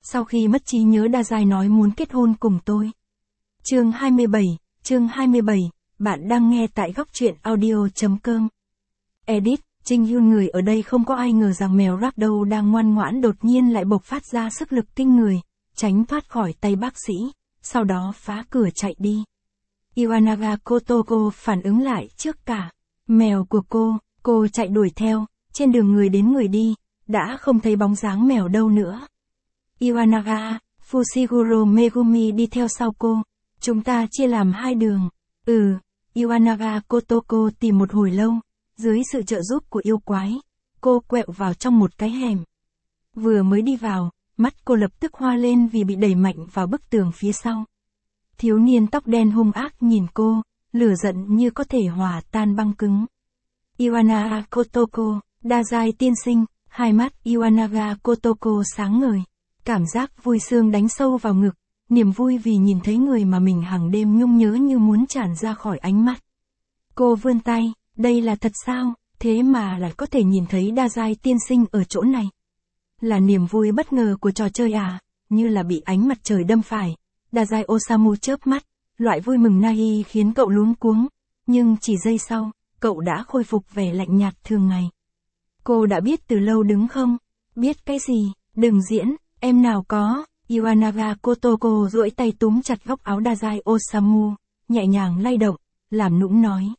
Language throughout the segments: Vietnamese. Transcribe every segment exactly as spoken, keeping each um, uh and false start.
Sau khi mất trí nhớ Dazai nói muốn kết hôn cùng tôi. Chương hai mươi bảy, chương hai mươi bảy, bạn đang nghe tại góc truyện audio.com. Edit, Trinh Hyun người ở đây không có ai ngờ rằng mèo Ragdoll đang ngoan ngoãn đột nhiên lại bộc phát ra sức lực kinh người, tránh thoát khỏi tay bác sĩ, sau đó phá cửa chạy đi. Iwanaga Kotoko phản ứng lại trước cả. Mèo của cô, cô chạy đuổi theo, trên đường người đến người đi, đã không thấy bóng dáng mèo đâu nữa. Iwanaga, Fushiguro Megumi đi theo sau cô. Chúng ta chia làm hai đường. Ừ, Iwanaga Kotoko tìm một hồi lâu, dưới sự trợ giúp của yêu quái, cô quẹo vào trong một cái hẻm. Vừa mới đi vào, mắt cô lập tức hoa lên vì bị đẩy mạnh vào bức tường phía sau. Thiếu niên tóc đen hung ác nhìn cô, lửa giận như có thể hòa tan băng cứng. Iwanaga Kotoko, Dazai tiên sinh, hai mắt Iwanaga Kotoko sáng ngời. Cảm giác vui sướng đánh sâu vào ngực, niềm vui vì nhìn thấy người mà mình hàng đêm nhung nhớ như muốn tràn ra khỏi ánh mắt. Cô vươn tay, đây là thật sao, thế mà lại có thể nhìn thấy Dazai tiên sinh ở chỗ này. Là niềm vui bất ngờ của trò chơi à, như là bị ánh mặt trời đâm phải. Dazai Osamu chớp mắt, loại vui mừng nahi khiến cậu luống cuống, nhưng chỉ giây sau, cậu đã khôi phục vẻ lạnh nhạt thường ngày. Cô đã biết từ lâu đứng không? Biết cái gì? Đừng diễn, em nào có. Iwanaga Kotoko duỗi tay túm chặt góc áo Dazai Osamu, nhẹ nhàng lay động, làm nũng nói.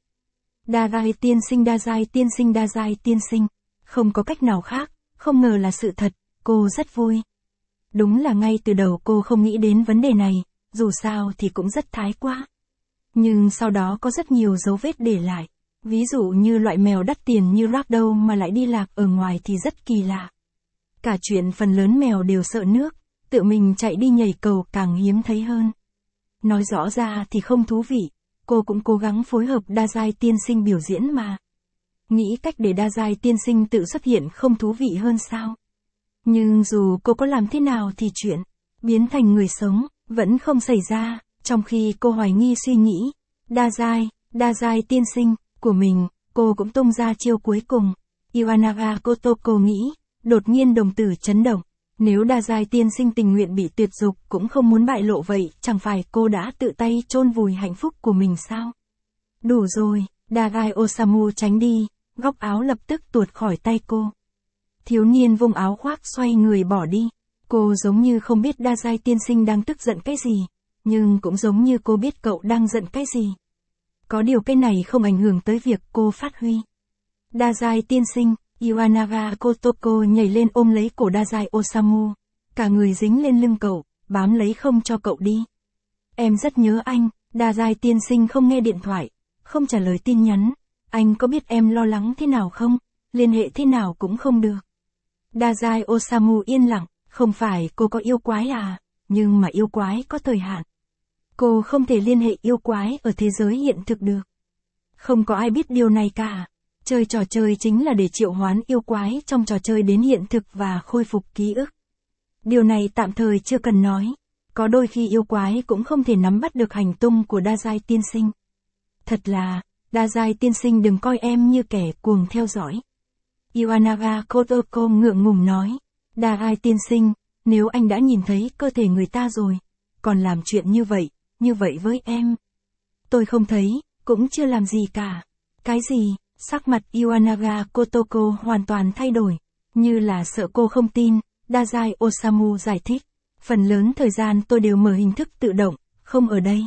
Dazai tiên sinh Dazai tiên sinh Dazai tiên sinh, không có cách nào khác, không ngờ là sự thật, cô rất vui. Đúng là ngay từ đầu cô không nghĩ đến vấn đề này, dù sao thì cũng rất thái quá. Nhưng sau đó có rất nhiều dấu vết để lại, ví dụ như loại mèo đắt tiền như Ragdoll mà lại đi lạc ở ngoài thì rất kỳ lạ. Cả chuyện phần lớn mèo đều sợ nước, tự mình chạy đi nhảy cầu càng hiếm thấy hơn. Nói rõ ra thì không thú vị, cô cũng cố gắng phối hợp Dazai tiên sinh biểu diễn mà. Nghĩ cách để Dazai tiên sinh tự xuất hiện không thú vị hơn sao? Nhưng dù cô có làm thế nào thì chuyện biến thành người sống vẫn không xảy ra, trong khi cô hoài nghi suy nghĩ, Dazai, Dazai tiên sinh của mình, cô cũng tung ra chiêu cuối cùng. Iwanaga Kotoko nghĩ, đột nhiên đồng tử chấn động, nếu Dazai tiên sinh tình nguyện bị tuyệt dục cũng không muốn bại lộ vậy, chẳng phải cô đã tự tay chôn vùi hạnh phúc của mình sao? Đủ rồi, Dazai Osamu tránh đi, góc áo lập tức tuột khỏi tay cô. Thiếu niên vung áo khoác xoay người bỏ đi. Cô giống như không biết Dazai tiên sinh đang tức giận cái gì, nhưng cũng giống như cô biết cậu đang giận cái gì. Có điều cái này không ảnh hưởng tới việc cô phát huy. Dazai tiên sinh, Iwanaga Kotoko nhảy lên ôm lấy cổ Dazai Osamu, cả người dính lên lưng cậu, bám lấy không cho cậu đi. Em rất nhớ anh. Dazai tiên sinh không nghe điện thoại, không trả lời tin nhắn. Anh có biết em lo lắng thế nào không? Liên hệ thế nào cũng không được. Dazai Osamu yên lặng, không phải cô có yêu quái à, nhưng mà yêu quái có thời hạn. Cô không thể liên hệ yêu quái ở thế giới hiện thực được. Không có ai biết điều này cả. Chơi trò chơi chính là để triệu hoán yêu quái trong trò chơi đến hiện thực và khôi phục ký ức. Điều này tạm thời chưa cần nói. Có đôi khi yêu quái cũng không thể nắm bắt được hành tung của Dazai tiên sinh. Thật là, Dazai tiên sinh đừng coi em như kẻ cuồng theo dõi. Iwanaga Kotoko ngượng ngùng nói, Dazai tiên sinh, nếu anh đã nhìn thấy cơ thể người ta rồi, còn làm chuyện như vậy, như vậy với em. Tôi không thấy, cũng chưa làm gì cả. Cái gì? Sắc mặt Iwanaga Kotoko hoàn toàn thay đổi, như là sợ cô không tin. Dazai Osamu giải thích, phần lớn thời gian tôi đều mở hình thức tự động, không ở đây.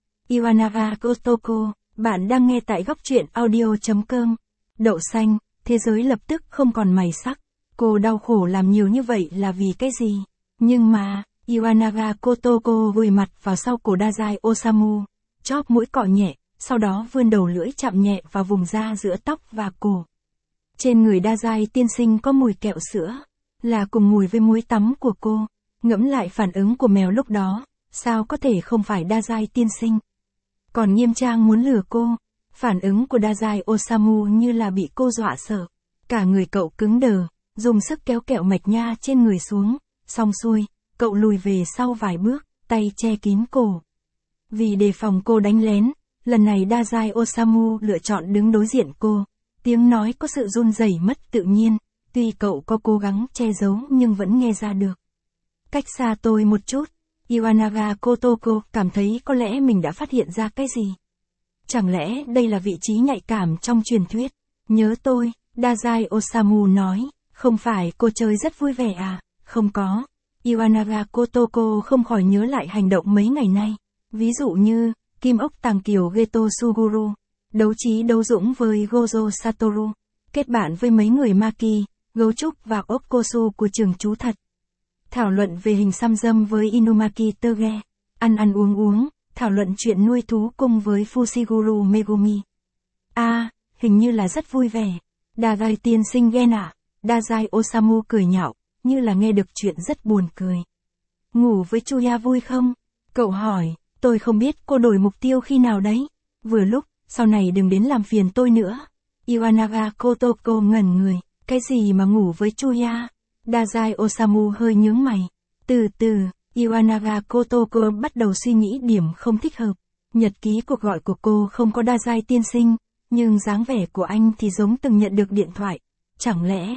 Iwanaga Kotoko, bạn đang nghe tại góc truyện audio.com. Đậu xanh, thế giới lập tức không còn màu sắc. Cô đau khổ làm nhiều như vậy là vì cái gì? Nhưng mà, Iwanaga Kotoko vùi mặt vào sau cổ Dazai Osamu, chóp mũi cọ nhẹ, sau đó vươn đầu lưỡi chạm nhẹ vào vùng da giữa tóc và cổ. Trên người Dazai tiên sinh có mùi kẹo sữa, là cùng mùi với muối tắm của cô. Ngẫm lại phản ứng của mèo lúc đó, sao có thể không phải Dazai tiên sinh? Còn nghiêm trang muốn lừa cô. Phản ứng của Dazai Osamu như là bị cô dọa sợ. Cả người cậu cứng đờ, dùng sức kéo kẹo mạch nha trên người xuống, xong xuôi, cậu lùi về sau vài bước, tay che kín cổ. Vì đề phòng cô đánh lén, lần này Dazai Osamu lựa chọn đứng đối diện cô. Tiếng nói có sự run rẩy mất tự nhiên, tuy cậu có cố gắng che giấu nhưng vẫn nghe ra được. cách xa tôi một chút. Iwanaga Kotoko cảm thấy có lẽ mình đã phát hiện ra cái gì. Chẳng lẽ đây là vị trí nhạy cảm trong truyền thuyết? Nhớ tôi, Dazai Osamu nói, không phải cô chơi rất vui vẻ à? Không có. Iwanaga Kotoko không khỏi nhớ lại hành động mấy ngày nay. Ví dụ như, Kim ốc tàng kiều Geto Suguru, đấu trí đấu dũng với Gojo Satoru, kết bạn với mấy người Maki, gấu trúc và ốc Kosu của trường chú thật. Thảo luận về hình xăm dâm với Inumaki Toge, ăn ăn uống uống, thảo luận chuyện nuôi thú cùng với Fushiguro Megumi. À, hình như là rất vui vẻ. Dazai tiên sinh ghen à? Dazai Osamu cười nhạo, như là nghe được chuyện rất buồn cười. Ngủ với Chuya vui không? Cậu hỏi, tôi không biết cô đổi mục tiêu khi nào đấy. Vừa lúc, sau này đừng đến làm phiền tôi nữa. Iwanaga Kotoko ngẩn người, cái gì mà ngủ với Chuya? Dazai Osamu hơi nhướng mày. Từ từ, Iwanaga Kotoko bắt đầu suy nghĩ điểm không thích hợp. Nhật ký cuộc gọi của cô không có Dazai tiên sinh, nhưng dáng vẻ của anh thì giống từng nhận được điện thoại. Chẳng lẽ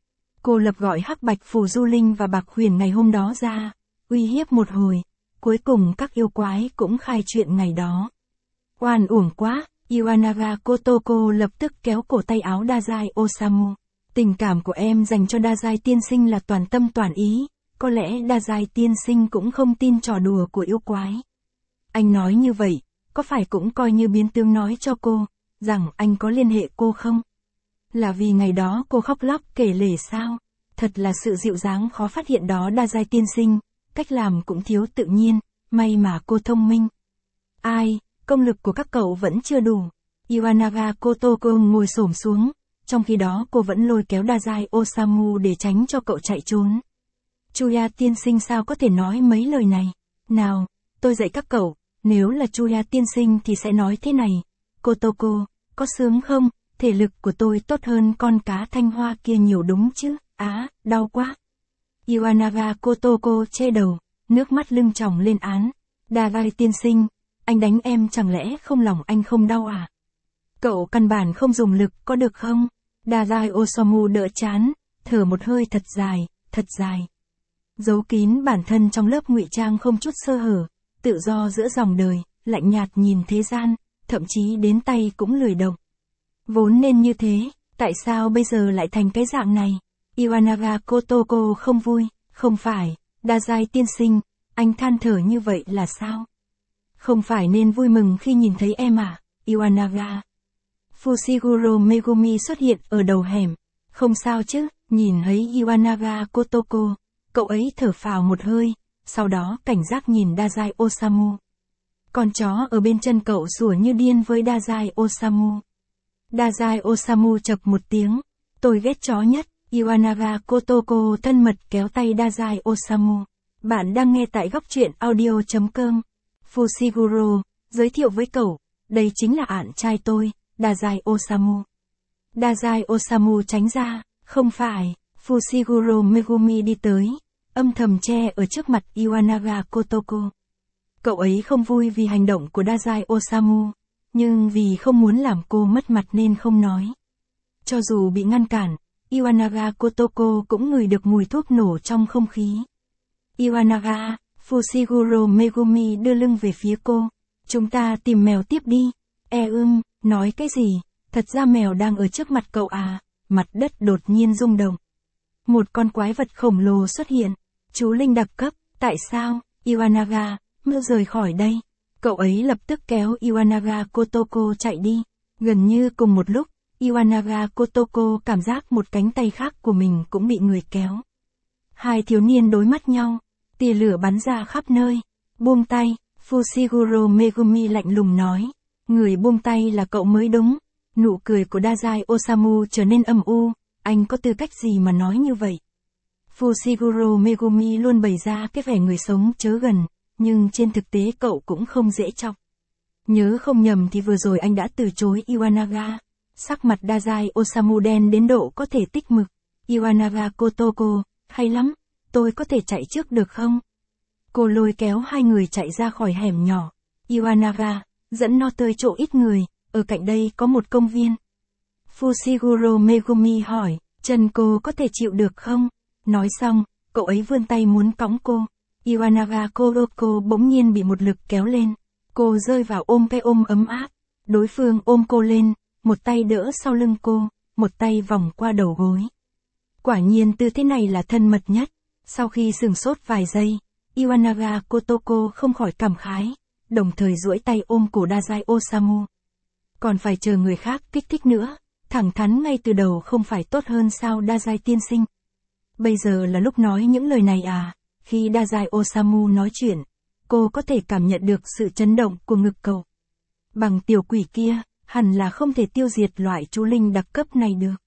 cô lập gọi Hắc Bạch Phù Du Linh và Bạc Huyền ngày hôm đó ra, uy hiếp một hồi, cuối cùng các yêu quái cũng khai chuyện ngày đó. Oan uổng quá, Iwanaga Kotoko lập tức kéo cổ tay áo Dazai Osamu. Tình cảm của em dành cho Dazai tiên sinh là toàn tâm toàn ý, có lẽ Dazai tiên sinh cũng không tin trò đùa của yêu quái. Anh nói như vậy, có phải cũng coi như biến tướng nói cho cô, rằng anh có liên hệ cô không? Là vì ngày đó cô khóc lóc kể lể sao? Thật là sự dịu dàng khó phát hiện đó Dazai tiên sinh, cách làm cũng thiếu tự nhiên, may mà cô thông minh. Ai, công lực của các cậu vẫn chưa đủ. Iwanaga Kotoko ngồi xổm xuống, trong khi đó cô vẫn lôi kéo Dazai Osamu để tránh cho cậu chạy trốn. Chuya tiên sinh sao có thể nói mấy lời này? Nào, tôi dạy các cậu, nếu là Chuya tiên sinh thì sẽ nói thế này. Kotoko, có sướng không? Thể lực của tôi tốt hơn con cá thanh hoa kia nhiều đúng chứ? Á, đau quá. Iwanaga Kotoko che đầu, nước mắt lưng tròng lên án. Dazai tiên sinh, anh đánh em chẳng lẽ không lòng anh không đau à? Cậu căn bản không dùng lực có được không? Dazai Osamu đỡ chán, thở một hơi thật dài, thật dài. Giấu kín bản thân trong lớp ngụy trang không chút sơ hở, tự do giữa dòng đời, lạnh nhạt nhìn thế gian, thậm chí đến tay cũng lười động. Vốn nên như thế, tại sao bây giờ lại thành cái dạng này? Iwanaga Kotoko không vui, không phải, Dazai tiên sinh, anh than thở như vậy là sao? Không phải nên vui mừng khi nhìn thấy em à, Iwanaga. Fushiguro Megumi xuất hiện ở đầu hẻm. Không sao chứ, nhìn thấy Iwanaga Kotoko, cậu ấy thở phào một hơi, sau đó cảnh giác nhìn Dazai Osamu. Con chó ở bên chân cậu sủa như điên với Dazai Osamu. Dazai Osamu chập một tiếng, tôi ghét chó nhất. Iwanaga Kotoko thân mật kéo tay Dazai Osamu. Bạn đang nghe tại góc truyện audio chấm com. Fushiguro, giới thiệu với cậu, đây chính là ạn trai tôi, Dazai Osamu. Dazai Osamu tránh ra, không phải, Fushiguro Megumi đi tới, âm thầm che ở trước mặt Iwanaga Kotoko. Cậu ấy không vui vì hành động của Dazai Osamu, nhưng vì không muốn làm cô mất mặt nên không nói. Cho dù bị ngăn cản, Iwanaga Kotoko cũng ngửi được mùi thuốc nổ trong không khí. Iwanaga, Fushiguro Megumi đưa lưng về phía cô. Chúng ta tìm mèo tiếp đi. E ưm, nói cái gì? Thật ra mèo đang ở trước mặt cậu à? Mặt đất đột nhiên rung động. Một con quái vật khổng lồ xuất hiện. Chú Linh đặc cấp, tại sao? Iwanaga, mau rời khỏi đây. Cậu ấy lập tức kéo Iwanaga Kotoko chạy đi. Gần như cùng một lúc, Iwanaga Kotoko cảm giác một cánh tay khác của mình cũng bị người kéo. Hai thiếu niên đối mắt nhau, tia lửa bắn ra khắp nơi. Buông tay, Fushiguro Megumi lạnh lùng nói. Người buông tay là cậu mới đúng. Nụ cười của Dazai Osamu trở nên âm u, anh có tư cách gì mà nói như vậy? Fushiguro Megumi luôn bày ra cái vẻ người sống chớ gần, nhưng trên thực tế cậu cũng không dễ chọc. Nhớ không nhầm thì vừa rồi anh đã từ chối Iwanaga. Sắc mặt Dazai Osamu đen đến độ có thể tích mực. Iwanaga Kotoko, hay lắm, tôi có thể chạy trước được không? Cô lôi kéo hai người chạy ra khỏi hẻm nhỏ. Iwanaga, dẫn nó tới chỗ ít người, ở cạnh đây có một công viên. Fushiguro Megumi hỏi, chân cô có thể chịu được không? Nói xong, Cậu ấy vươn tay muốn cõng cô. Iwanaga Kuroko bỗng nhiên bị một lực kéo lên. Cô rơi vào ôm cái ôm ấm áp. Đối phương ôm cô lên, một tay đỡ sau lưng cô, một tay vòng qua đầu gối. Quả nhiên tư thế này là thân mật nhất. Sau khi sửng sốt vài giây, Iwanaga Kotoko không khỏi cảm khái, đồng thời duỗi tay ôm cổ Dazai Osamu. Còn phải chờ người khác kích thích nữa, thẳng thắn ngay từ đầu không phải tốt hơn sao Dazai tiên sinh? Bây giờ là lúc nói những lời này à? Khi Dazai Osamu nói chuyện, cô có thể cảm nhận được sự chấn động của ngực cậu. Bằng tiểu quỷ kia, hẳn là không thể tiêu diệt loại chú linh đặc cấp này được.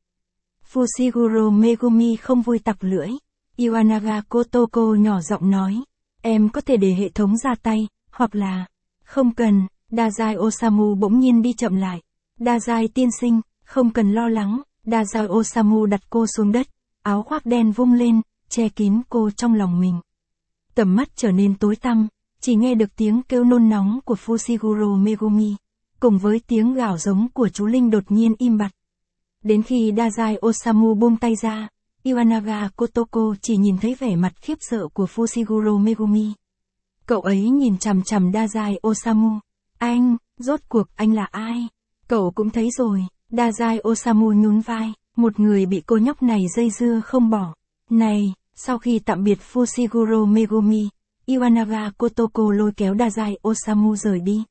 Fushiguro Megumi không vui tặc lưỡi. Iwanaga Kotoko nhỏ giọng nói, em có thể để hệ thống ra tay, hoặc là, không cần. Dazai Osamu bỗng nhiên đi chậm lại. Dazai tiên sinh, không cần lo lắng. Dazai Osamu đặt cô xuống đất, áo khoác đen vung lên, che kín cô trong lòng mình. Tầm mắt trở nên tối tăm, chỉ nghe được tiếng kêu nôn nóng của Fushiguro Megumi, cùng với tiếng gào giống của chú linh đột nhiên im bặt. Đến khi Dazai Osamu buông tay ra, Iwanaga Kotoko chỉ nhìn thấy vẻ mặt khiếp sợ của Fushiguro Megumi. Cậu ấy nhìn chằm chằm Dazai Osamu. Anh, rốt cuộc anh là ai? Cậu cũng thấy rồi. Dazai Osamu nhún vai, một người bị cô nhóc này dây dưa không bỏ. Này, sau khi tạm biệt Fushiguro Megumi, Iwanaga Kotoko lôi kéo Dazai Osamu rời đi.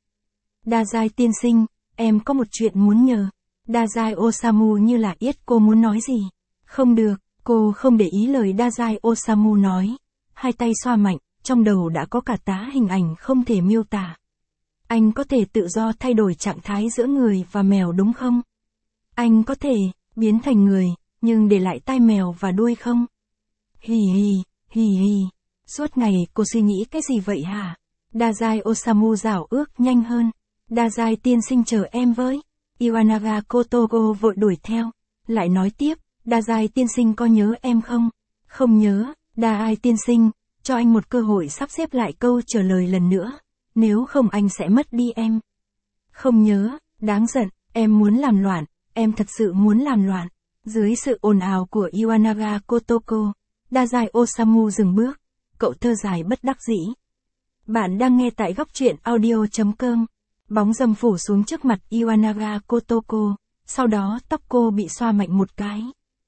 Dazai tiên sinh, em có một chuyện muốn nhờ. Dazai Osamu như là biết cô muốn nói gì. Không được, cô không để ý lời Dazai Osamu nói. Hai tay xoa mạnh, trong đầu đã có cả tá hình ảnh không thể miêu tả. Anh có thể tự do thay đổi trạng thái giữa người và mèo đúng không? Anh có thể biến thành người, nhưng để lại tai mèo và đuôi không? Hì hì, hì hì. Suốt ngày cô suy nghĩ cái gì vậy hả? Dazai Osamu rảo ước nhanh hơn. Dazai tiên sinh chờ em với. Iwanaga Kotoko vội đuổi theo. Lại nói tiếp, Dazai tiên sinh có nhớ em không? Không nhớ. Dazai tiên sinh, cho anh một cơ hội sắp xếp lại câu trả lời lần nữa. Nếu không anh sẽ mất đi em. Không nhớ, đáng giận, em muốn làm loạn, em thật sự muốn làm loạn. Dưới sự ồn ào của Iwanaga Kotoko, Dazai Osamu dừng bước, cậu thơ dài bất đắc dĩ. Bạn đang nghe tại góc truyện audio.com. Bóng râm phủ xuống trước mặt Iwanaga Kotoko, sau đó tóc cô bị xoa mạnh một cái.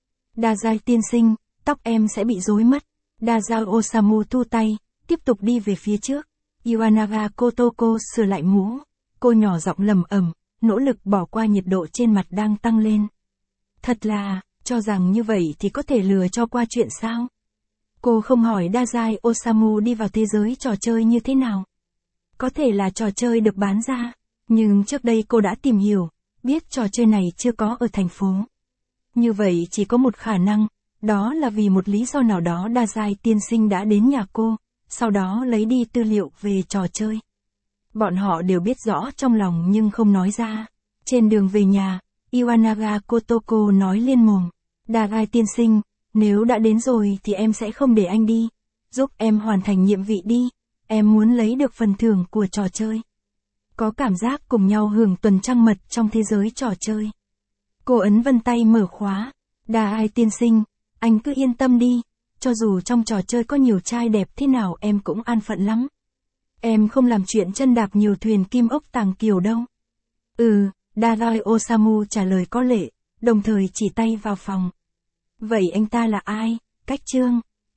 Dazai tiên sinh, tóc em sẽ bị rối mất. Dazai Osamu thu tay, tiếp tục đi về phía trước. Iwanaga Kotoko sửa lại mũ. Cô nhỏ giọng lầm ầm, nỗ lực bỏ qua nhiệt độ trên mặt đang tăng lên. Thật là, cho rằng như vậy thì có thể lừa cho qua chuyện sao? Cô không hỏi Dazai Osamu đi vào thế giới trò chơi như thế nào. Có thể là trò chơi được bán ra, nhưng trước đây cô đã tìm hiểu, biết trò chơi này chưa có ở thành phố. Như vậy chỉ có một khả năng, đó là vì một lý do nào đó Dazai tiên sinh đã đến nhà cô, sau đó lấy đi tư liệu về trò chơi. Bọn họ đều biết rõ trong lòng nhưng không nói ra. Trên đường về nhà, Iwanaga Kotoko nói liên mồm. Dazai tiên sinh, nếu đã đến rồi thì em sẽ không để anh đi. Giúp em hoàn thành nhiệm vụ đi. Em muốn lấy được phần thưởng của trò chơi. Có cảm giác cùng nhau hưởng tuần trăng mật trong thế giới trò chơi. Cô ấn vân tay mở khóa. Dazai tiên sinh, anh cứ yên tâm đi. Cho dù trong trò chơi có nhiều trai đẹp thế nào em cũng an phận lắm. Em không làm chuyện chân đạp nhiều thuyền kim ốc tàng kiều đâu. Ừ, Dazai Osamu trả lời có lệ, đồng thời chỉ tay vào phòng. Vậy anh ta là ai? Cách chương